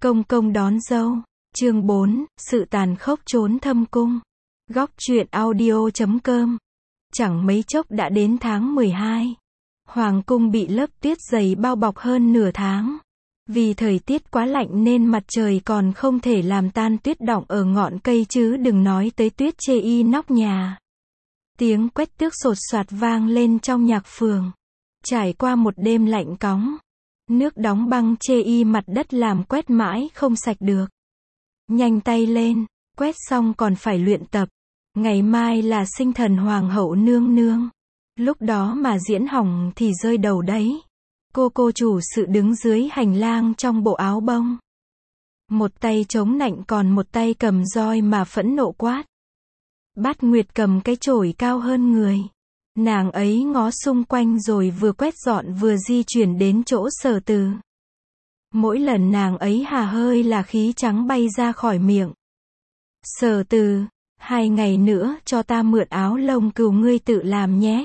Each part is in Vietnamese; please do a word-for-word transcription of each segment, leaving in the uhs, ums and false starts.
Công công đón dâu. Chương bốn, sự tàn khốc trốn thâm cung. Góc truyện audio chấm com. Chẳng mấy chốc đã đến tháng mười hai. Hoàng cung bị lớp tuyết dày bao bọc hơn nửa tháng. Vì thời tiết quá lạnh nên mặt trời còn không thể làm tan tuyết đọng ở ngọn cây chứ đừng nói tới tuyết chê y nóc nhà. Tiếng quét tước sột soạt vang lên trong nhạc phường. Trải qua một đêm lạnh cóng, nước đóng băng chê y mặt đất làm quét mãi không sạch được. Nhanh tay lên, quét xong còn phải luyện tập. Ngày mai là sinh thần hoàng hậu nương nương. Lúc đó mà diễn hỏng thì rơi đầu đấy. Cô cô chủ sự đứng dưới hành lang trong bộ áo bông. Một tay chống nạnh còn một tay cầm roi mà phẫn nộ quát. Bát Nguyệt cầm cái chổi cao hơn người. Nàng ấy ngó xung quanh rồi vừa quét dọn vừa di chuyển đến chỗ Sở Từ. Mỗi lần nàng ấy hà hơi là khí trắng bay ra khỏi miệng. Sở Từ, hai ngày nữa cho ta mượn áo lông cừu ngươi tự làm nhé.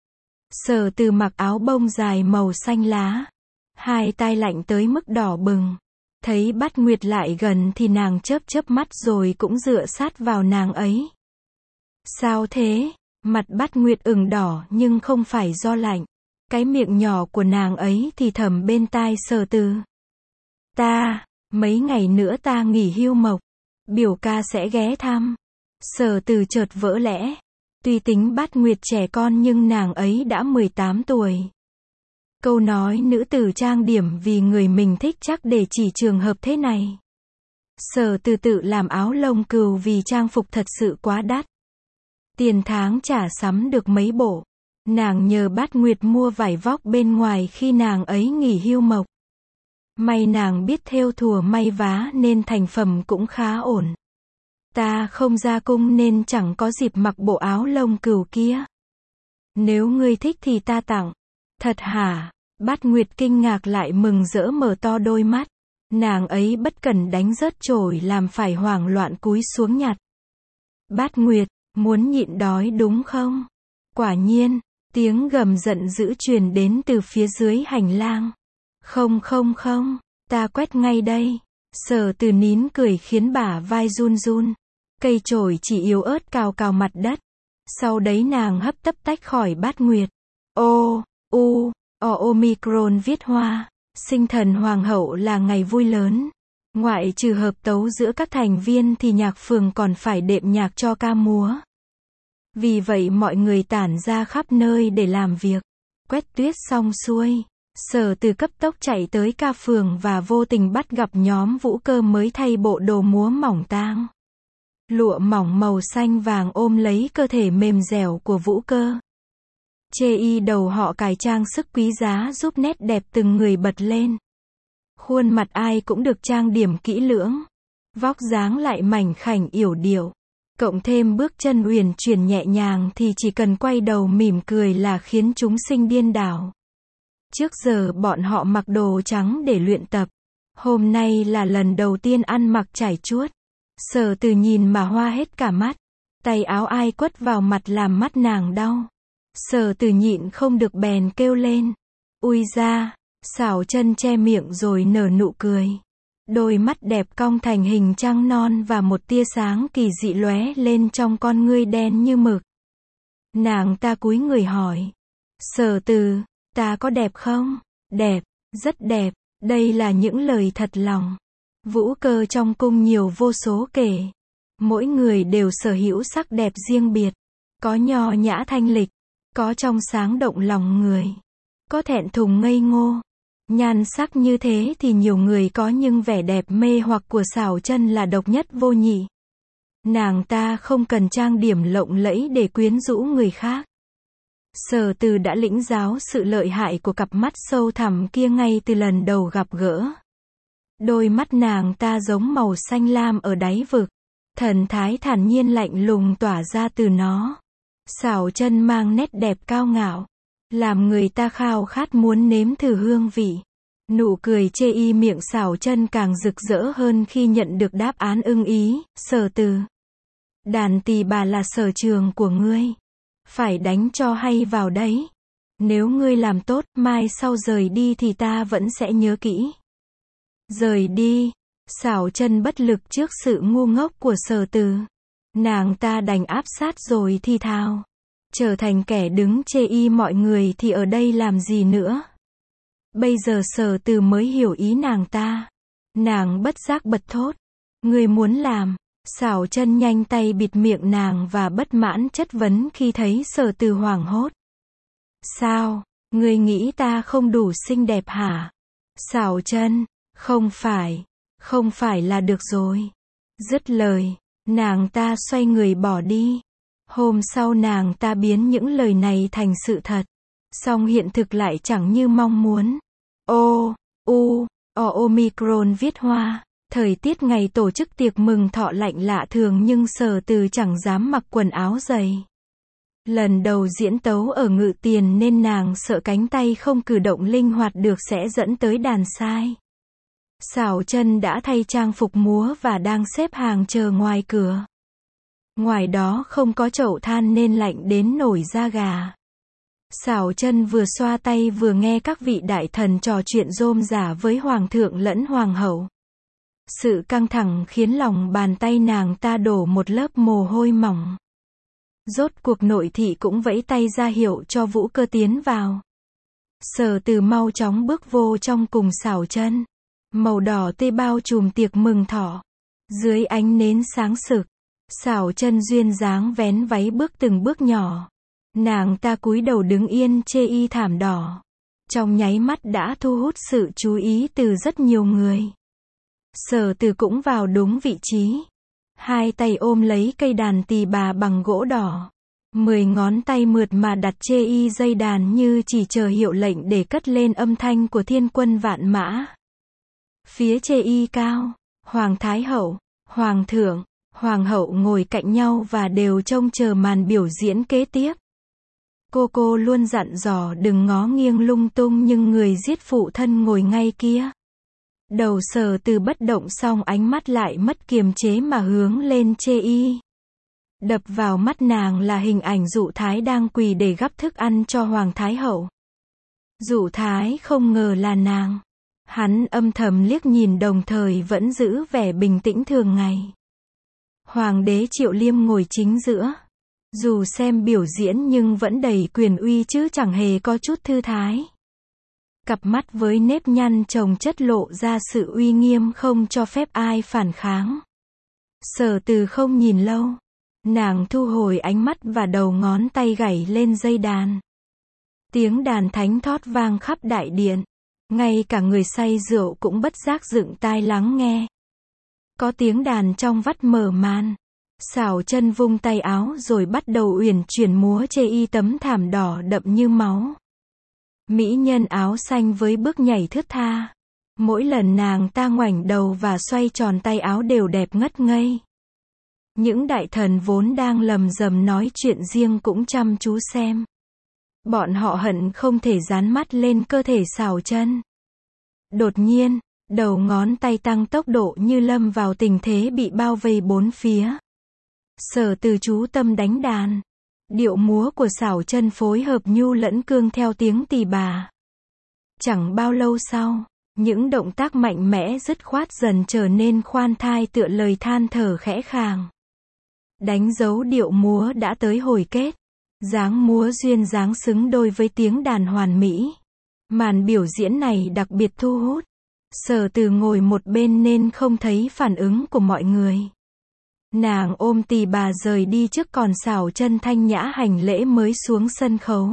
Sở Từ mặc áo bông dài màu xanh lá. Hai tai lạnh tới mức đỏ bừng. Thấy Bát Nguyệt lại gần thì nàng chớp chớp mắt rồi cũng dựa sát vào nàng ấy. Sao thế? Mặt Bát Nguyệt ửng đỏ nhưng không phải do lạnh. Cái miệng nhỏ của nàng ấy thì thầm bên tai Sở Từ. Ta, mấy ngày nữa ta nghỉ hưu mộc. Biểu ca sẽ ghé thăm. Sở Từ chợt vỡ lẽ. Tuy tính Bát Nguyệt trẻ con nhưng nàng ấy đã mười tám tuổi. Câu nói nữ tử trang điểm vì người mình thích chắc để chỉ trường hợp thế này. Sở Từ tự làm áo lông cừu vì trang phục thật sự quá đắt. Tiền tháng trả sắm được mấy bộ. Nàng nhờ Bát Nguyệt mua vải vóc bên ngoài khi nàng ấy nghỉ hưu mộc. May nàng biết thêu thùa may vá nên thành phẩm cũng khá ổn. Ta không ra cung nên chẳng có dịp mặc bộ áo lông cừu kia. Nếu ngươi thích thì ta tặng. Thật hả? Bát Nguyệt kinh ngạc lại mừng rỡ mở to đôi mắt. Nàng ấy bất cần đánh rớt chổi làm phải hoảng loạn cúi xuống nhặt. Bát Nguyệt, muốn nhịn đói đúng không? Quả nhiên, tiếng gầm giận dữ truyền đến từ phía dưới hành lang. Không không không, ta quét ngay đây. Sở Từ nín cười khiến bả vai run run. Cây chổi chỉ yếu ớt cào cào mặt đất. Sau đấy nàng hấp tấp tách khỏi Bát Nguyệt. Ô, u, o omicron viết hoa. Sinh thần hoàng hậu là ngày vui lớn. Ngoại trừ hợp tấu giữa các thành viên thì nhạc phường còn phải đệm nhạc cho ca múa. Vì vậy mọi người tản ra khắp nơi để làm việc. Quét tuyết xong xuôi. Sở Từ cấp tốc chạy tới ca phường và vô tình bắt gặp nhóm Vũ Cơ mới thay bộ đồ múa mỏng tang. Lụa mỏng màu xanh vàng ôm lấy cơ thể mềm dẻo của Vũ Cơ. Chê y đầu họ cài trang sức quý giá giúp nét đẹp từng người bật lên. Khuôn mặt ai cũng được trang điểm kỹ lưỡng. Vóc dáng lại mảnh khảnh yểu điệu. Cộng thêm bước chân uyển chuyển nhẹ nhàng thì chỉ cần quay đầu mỉm cười là khiến chúng sinh điên đảo. Trước giờ bọn họ mặc đồ trắng để luyện tập. Hôm nay là lần đầu tiên ăn mặc trải chuốt. Sở Từ nhìn mà hoa hết cả mắt. Tay áo ai quất vào mặt làm mắt nàng đau. Sở Từ nhịn không được bèn kêu lên. Ui da, xảo chân che miệng rồi nở nụ cười. Đôi mắt đẹp cong thành hình trăng non và một tia sáng kỳ dị lóe lên trong con ngươi đen như mực. Nàng ta cúi người hỏi. Sở Từ, ta có đẹp không? Đẹp, rất đẹp, đây là những lời thật lòng. Vũ Cơ trong cung nhiều vô số kể. Mỗi người đều sở hữu sắc đẹp riêng biệt. Có nho nhã thanh lịch, có trong sáng động lòng người, có thẹn thùng ngây ngô. Nhan sắc như thế thì nhiều người có nhưng vẻ đẹp mê hoặc của xảo chân là độc nhất vô nhị. Nàng ta không cần trang điểm lộng lẫy để quyến rũ người khác. Sở Từ đã lĩnh giáo sự lợi hại của cặp mắt sâu thẳm kia ngay từ lần đầu gặp gỡ. Đôi mắt nàng ta giống màu xanh lam ở đáy vực. Thần thái thản nhiên lạnh lùng tỏa ra từ nó. Xảo chân mang nét đẹp cao ngạo. Làm người ta khao khát muốn nếm thử hương vị. Nụ cười chê y miệng xảo chân càng rực rỡ hơn khi nhận được đáp án ưng ý. Sở Từ, đàn tỳ bà là sở trường của ngươi. Phải đánh cho hay vào đấy. Nếu ngươi làm tốt, mai sau rời đi thì ta vẫn sẽ nhớ kỹ. Rời đi. Sảo Chân bất lực trước sự ngu ngốc của Sở Từ. Nàng ta đành áp sát rồi thì thào. Trở thành kẻ đứng chê y mọi người thì ở đây làm gì nữa. Bây giờ Sở Từ mới hiểu ý nàng ta. Nàng bất giác bật thốt. Ngươi muốn làm. Sảo Chân nhanh tay bịt miệng nàng và bất mãn chất vấn khi thấy Sở Từ hoảng hốt. Sao? Ngươi nghĩ ta không đủ xinh đẹp hả? Sảo Chân, không phải, không phải là được rồi. Dứt lời, nàng ta xoay người bỏ đi. Hôm sau nàng ta biến những lời này thành sự thật. Song hiện thực lại chẳng như mong muốn. O, U, O Omicron viết hoa. Thời tiết ngày tổ chức tiệc mừng thọ lạnh lạ thường nhưng Sở Từ chẳng dám mặc quần áo dày. Lần đầu diễn tấu ở Ngự Tiền nên nàng sợ cánh tay không cử động linh hoạt được sẽ dẫn tới đàn sai. Sảo Chân đã thay trang phục múa và đang xếp hàng chờ ngoài cửa. Ngoài đó không có chậu than nên lạnh đến nổi da gà. Sảo Chân vừa xoa tay vừa nghe các vị đại thần trò chuyện rôm rả với hoàng thượng lẫn hoàng hậu. Sự căng thẳng khiến lòng bàn tay nàng ta đổ một lớp mồ hôi mỏng. Rốt cuộc nội thị cũng vẫy tay ra hiệu cho Vũ Cơ tiến vào. Sở Từ mau chóng bước vô trong cùng Sảo Chân. Màu đỏ tươi bao trùm tiệc mừng thọ. Dưới ánh nến sáng sực, Sảo Chân duyên dáng vén váy bước từng bước nhỏ. Nàng ta cúi đầu đứng yên chê y thảm đỏ. Trong nháy mắt đã thu hút sự chú ý từ rất nhiều người. Sở Từ cũng vào đúng vị trí. Hai tay ôm lấy cây đàn tỳ bà bằng gỗ đỏ. Mười ngón tay mượt mà đặt chê y dây đàn như chỉ chờ hiệu lệnh để cất lên âm thanh của thiên quân vạn mã. Phía chê y cao, Hoàng Thái Hậu, Hoàng thượng, Hoàng hậu ngồi cạnh nhau và đều trông chờ màn biểu diễn kế tiếp. Cô cô luôn dặn dò đừng ngó nghiêng lung tung nhưng người giết phụ thân ngồi ngay kia. Đầu Sở Từ bất động xong ánh mắt lại mất kiềm chế mà hướng lên chê y. Đập vào mắt nàng là hình ảnh Dụ Thái đang quỳ để gắp thức ăn cho Hoàng Thái Hậu. Dụ Thái không ngờ là nàng. Hắn âm thầm liếc nhìn đồng thời vẫn giữ vẻ bình tĩnh thường ngày. Hoàng đế Triệu Liêm ngồi chính giữa. Dù xem biểu diễn nhưng vẫn đầy quyền uy chứ chẳng hề có chút thư thái. Cặp mắt với nếp nhăn chồng chất lộ ra sự uy nghiêm không cho phép ai phản kháng. Sở Từ không nhìn lâu. Nàng thu hồi ánh mắt và đầu ngón tay gảy lên dây đàn. Tiếng đàn thánh thót vang khắp đại điện. Ngay cả người say rượu cũng bất giác dựng tai lắng nghe. Có tiếng đàn trong vắt mở màn. Sảo Chân vung tay áo rồi bắt đầu uyển chuyển múa chê y tấm thảm đỏ đậm như máu. Mỹ nhân áo xanh với bước nhảy thướt tha. Mỗi lần nàng ta ngoảnh đầu và xoay tròn tay áo đều đẹp ngất ngây. Những đại thần vốn đang lầm rầm nói chuyện riêng cũng chăm chú xem. Bọn họ hận không thể dán mắt lên cơ thể Sảo Chân. Đột nhiên, đầu ngón tay tăng tốc độ như lâm vào tình thế bị bao vây bốn phía. Sở Từ chú tâm đánh đàn. Điệu múa của Sảo Chân phối hợp nhu lẫn cương theo tiếng tỳ bà. Chẳng bao lâu sau, những động tác mạnh mẽ dứt khoát dần trở nên khoan thai tựa lời than thở khẽ khàng. Đánh dấu điệu múa đã tới hồi kết. Dáng múa duyên dáng xứng đôi với tiếng đàn hoàn mỹ. Màn biểu diễn này đặc biệt thu hút. Sở Từ ngồi một bên nên không thấy phản ứng của mọi người. Nàng ôm tỳ bà rời đi trước còn Sảo Chân thanh nhã hành lễ mới xuống sân khấu.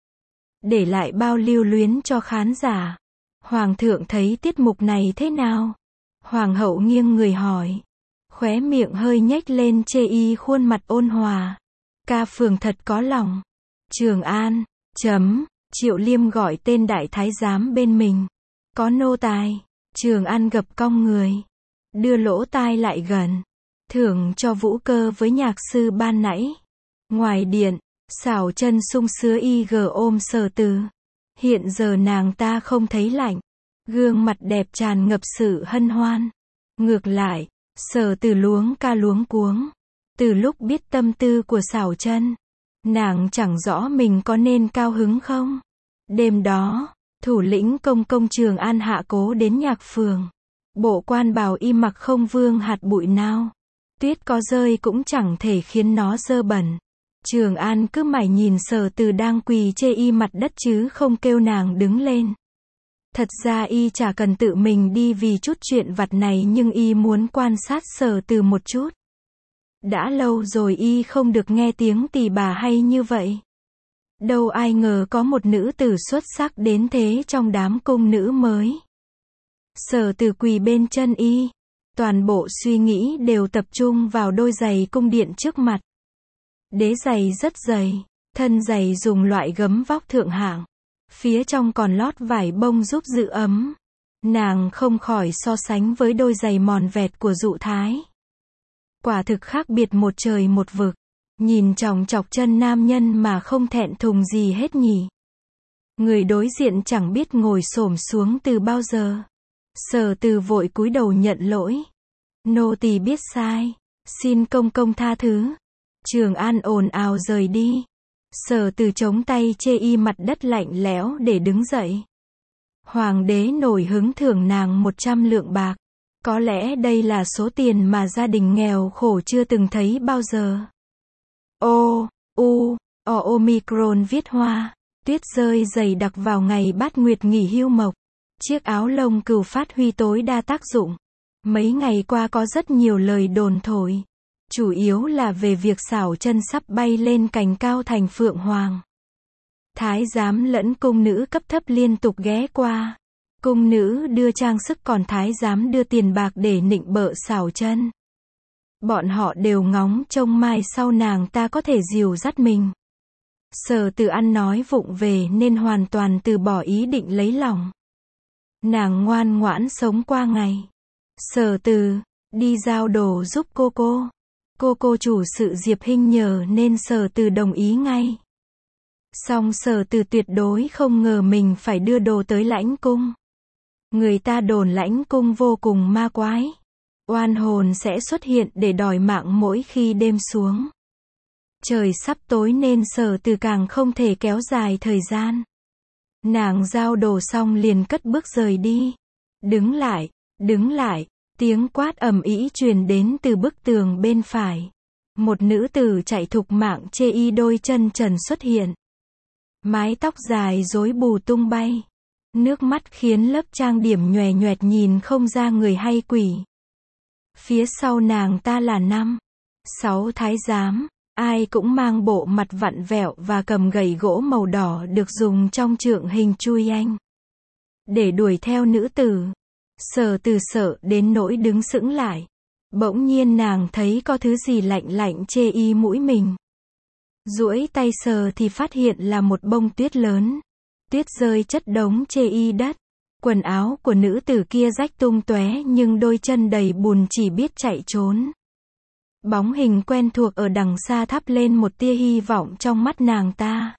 Để lại bao lưu luyến cho khán giả. Hoàng thượng thấy tiết mục này thế nào? Hoàng hậu nghiêng người hỏi. Khóe miệng hơi nhếch lên chê y khuôn mặt ôn hòa. Ca phường thật có lòng. Trường An, chấm, Triệu Liêm gọi tên đại thái giám bên mình. Có nô tài. Trường An gập cong người. Đưa lỗ tai lại gần. Thưởng cho Vũ Cơ với nhạc sư ban nãy. Ngoài điện, Sảo Chân sung sứa y gờ ôm Sở Từ. Hiện giờ nàng ta không thấy lạnh. Gương mặt đẹp tràn ngập sự hân hoan. Ngược lại, Sở Từ luống ca luống cuống. Từ lúc biết tâm tư của Sảo Chân, nàng chẳng rõ mình có nên cao hứng không. Đêm đó, thủ lĩnh công công Trường An hạ cố đến nhạc phường. Bộ quan bào y mặc không vương hạt bụi nào. Tuyết có rơi cũng chẳng thể khiến nó dơ bẩn. Trường An cứ mải nhìn Sở Từ đang quỳ chê y mặt đất chứ không kêu nàng đứng lên. Thật ra y chả cần tự mình đi vì chút chuyện vặt này, nhưng y muốn quan sát Sở Từ một chút. Đã lâu rồi y không được nghe tiếng tỳ bà hay như vậy. Đâu ai ngờ có một nữ tử xuất sắc đến thế trong đám cung nữ mới. Sở Từ quỳ bên chân y. Toàn bộ suy nghĩ đều tập trung vào đôi giày cung điện trước mặt. Đế giày rất dày, thân giày dùng loại gấm vóc thượng hạng. Phía trong còn lót vải bông giúp giữ ấm. Nàng không khỏi so sánh với đôi giày mòn vẹt của Dụ Thái. Quả thực khác biệt một trời một vực. Nhìn chòng chọc chân nam nhân mà không thẹn thùng gì hết nhỉ. Người đối diện chẳng biết ngồi xổm xuống từ bao giờ. Sở Từ vội cúi đầu nhận lỗi. Nô tỳ biết sai. Xin công công tha thứ. Trường An ồn ào rời đi. Sở Từ chống tay chê y mặt đất lạnh lẽo để đứng dậy. Hoàng đế nổi hứng thưởng nàng một trăm lượng bạc. Có lẽ đây là số tiền mà gia đình nghèo khổ chưa từng thấy bao giờ. O, U, O Omicron viết hoa. Tuyết rơi dày đặc vào ngày Bát Nguyệt nghỉ hưu mộc. Chiếc áo lông cừu phát huy tối đa tác dụng. Mấy ngày qua có rất nhiều lời đồn thổi. Chủ yếu là về việc Sảo Chân sắp bay lên cành cao thành Phượng Hoàng. Thái giám lẫn cung nữ cấp thấp liên tục ghé qua. Cung nữ đưa trang sức còn thái giám đưa tiền bạc để nịnh bợ Sảo Chân. Bọn họ đều ngóng trông mai sau nàng ta có thể dìu dắt mình. Sở Từ ăn nói vụng về nên hoàn toàn từ bỏ ý định lấy lòng. Nàng ngoan ngoãn sống qua ngày. Sở Từ, đi giao đồ giúp cô cô. Cô cô chủ sự Diệp Hinh nhờ nên Sở Từ đồng ý ngay. Song Sở Từ tuyệt đối không ngờ mình phải đưa đồ tới Lãnh Cung. Người ta đồn Lãnh Cung vô cùng ma quái. Oan hồn sẽ xuất hiện để đòi mạng mỗi khi đêm xuống. Trời sắp tối nên Sở Từ càng không thể kéo dài thời gian. Nàng giao đồ xong liền cất bước rời đi. Đứng lại, đứng lại, tiếng quát ầm ĩ truyền đến từ bức tường bên phải. Một nữ tử chạy thục mạng chê y đôi chân trần xuất hiện. Mái tóc dài rối bù tung bay. Nước mắt khiến lớp trang điểm nhòe nhoẹt nhìn không ra người hay quỷ. Phía sau nàng ta là năm, sáu thái giám, ai cũng mang bộ mặt vặn vẹo và cầm gậy gỗ màu đỏ được dùng trong trượng hình chui anh. Để đuổi theo nữ tử. Sở Từ sợ đến nỗi đứng sững lại. Bỗng nhiên nàng thấy có thứ gì lạnh lạnh chê y mũi mình. Duỗi tay sờ thì phát hiện là một bông tuyết lớn. Tuyết rơi chất đống chê y đất. Quần áo của nữ tử kia rách tung tóe nhưng đôi chân đầy bùn chỉ biết chạy trốn. Bóng hình quen thuộc ở đằng xa thắp lên một tia hy vọng trong mắt nàng ta.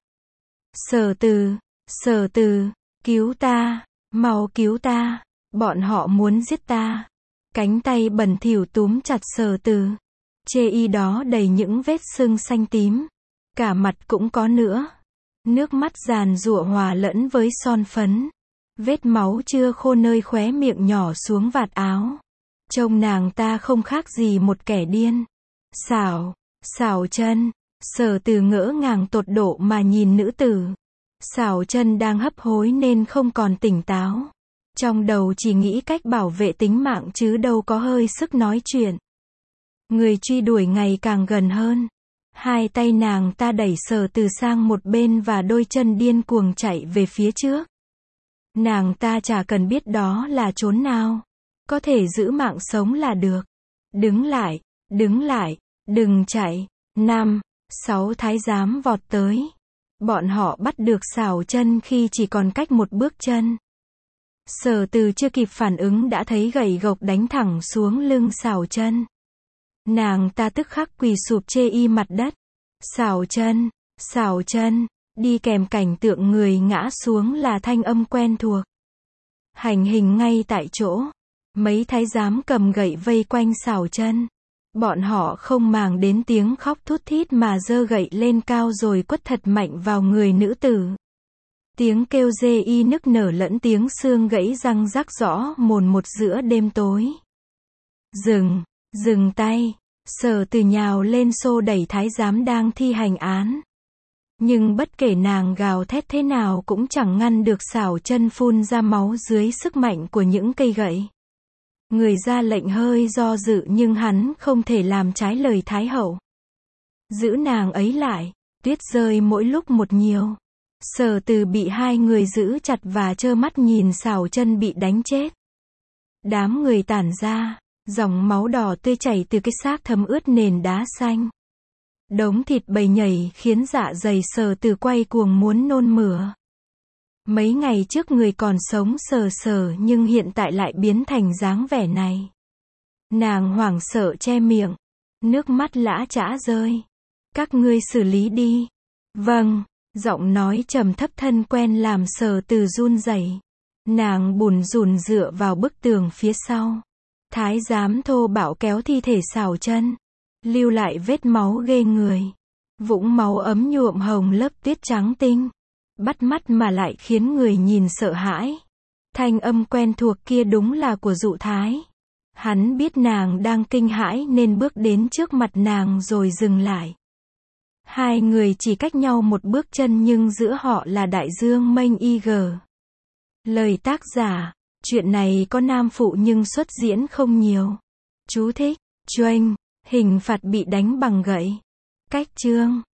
Sở Từ, Sở Từ, cứu ta, mau cứu ta, bọn họ muốn giết ta. Cánh tay bẩn thỉu túm chặt Sở Từ. Chê y đó đầy những vết sưng xanh tím. Cả mặt cũng có nữa. Nước mắt giàn giụa hòa lẫn với son phấn. Vết máu chưa khô nơi khóe miệng nhỏ xuống vạt áo. Trông nàng ta không khác gì một kẻ điên. Sảo, Sảo Chân. Sở Từ ngỡ ngàng tột độ mà nhìn nữ tử. Sảo Chân đang hấp hối nên không còn tỉnh táo. Trong đầu chỉ nghĩ cách bảo vệ tính mạng chứ đâu có hơi sức nói chuyện. Người truy đuổi ngày càng gần hơn. Hai tay nàng ta đẩy Sở Từ sang một bên và đôi chân điên cuồng chạy về phía trước. Nàng ta chả cần biết đó là chốn nào. Có thể giữ mạng sống là được. Đứng lại, đứng lại, đừng chạy. Năm, sáu thái giám vọt tới. Bọn họ bắt được Sảo Chân khi chỉ còn cách một bước chân. Sở Từ chưa kịp phản ứng đã thấy gậy gộc đánh thẳng xuống lưng Sảo Chân. Nàng ta tức khắc quỳ sụp chê y mặt đất. Sảo Chân, Sảo Chân, đi kèm cảnh tượng người ngã xuống là thanh âm quen thuộc. Hành hình ngay tại chỗ. Mấy thái giám cầm gậy vây quanh Sảo Chân. Bọn họ không màng đến tiếng khóc thút thít mà giơ gậy lên cao rồi quất thật mạnh vào người nữ tử. Tiếng kêu dê y nức nở lẫn tiếng xương gãy răng rắc rõ mồn một giữa đêm tối. Dừng, dừng tay. Sở Từ nhào lên xô đẩy thái giám đang thi hành án. Nhưng bất kể nàng gào thét thế nào cũng chẳng ngăn được Sảo Chân phun ra máu dưới sức mạnh của những cây gậy. Người ra lệnh hơi do dự nhưng hắn không thể làm trái lời Thái hậu. Giữ nàng ấy lại, tuyết rơi mỗi lúc một nhiều. Sở Từ bị hai người giữ chặt và trơ mắt nhìn Sảo Chân bị đánh chết. Đám người tản ra, dòng máu đỏ tươi chảy từ cái xác thấm ướt nền đá xanh. Đống thịt bầy nhảy khiến dạ dày Sở Từ quay cuồng muốn nôn mửa. Mấy ngày trước người còn sống sờ sờ nhưng hiện tại lại biến thành dáng vẻ này. Nàng hoảng sợ che miệng, nước mắt lã chã rơi. Các ngươi xử lý đi. Vâng, giọng nói trầm thấp thân quen làm Sở Từ run rẩy. Nàng bủn rủn dựa vào bức tường phía sau. Thái giám thô bạo kéo thi thể Sảo Chân, lưu lại vết máu ghê người. Vũng máu ấm nhuộm hồng lớp tuyết trắng tinh. Bắt mắt mà lại khiến người nhìn sợ hãi. Thanh âm quen thuộc kia đúng là của Dụ Thái. Hắn biết nàng đang kinh hãi nên bước đến trước mặt nàng rồi dừng lại. Hai người chỉ cách nhau một bước chân nhưng giữa họ là đại dương mênh y gờ. Lời tác giả, chuyện này có nam phụ nhưng xuất diễn không nhiều. Chú thích, Choanh, hình phạt bị đánh bằng gậy. Cách chương.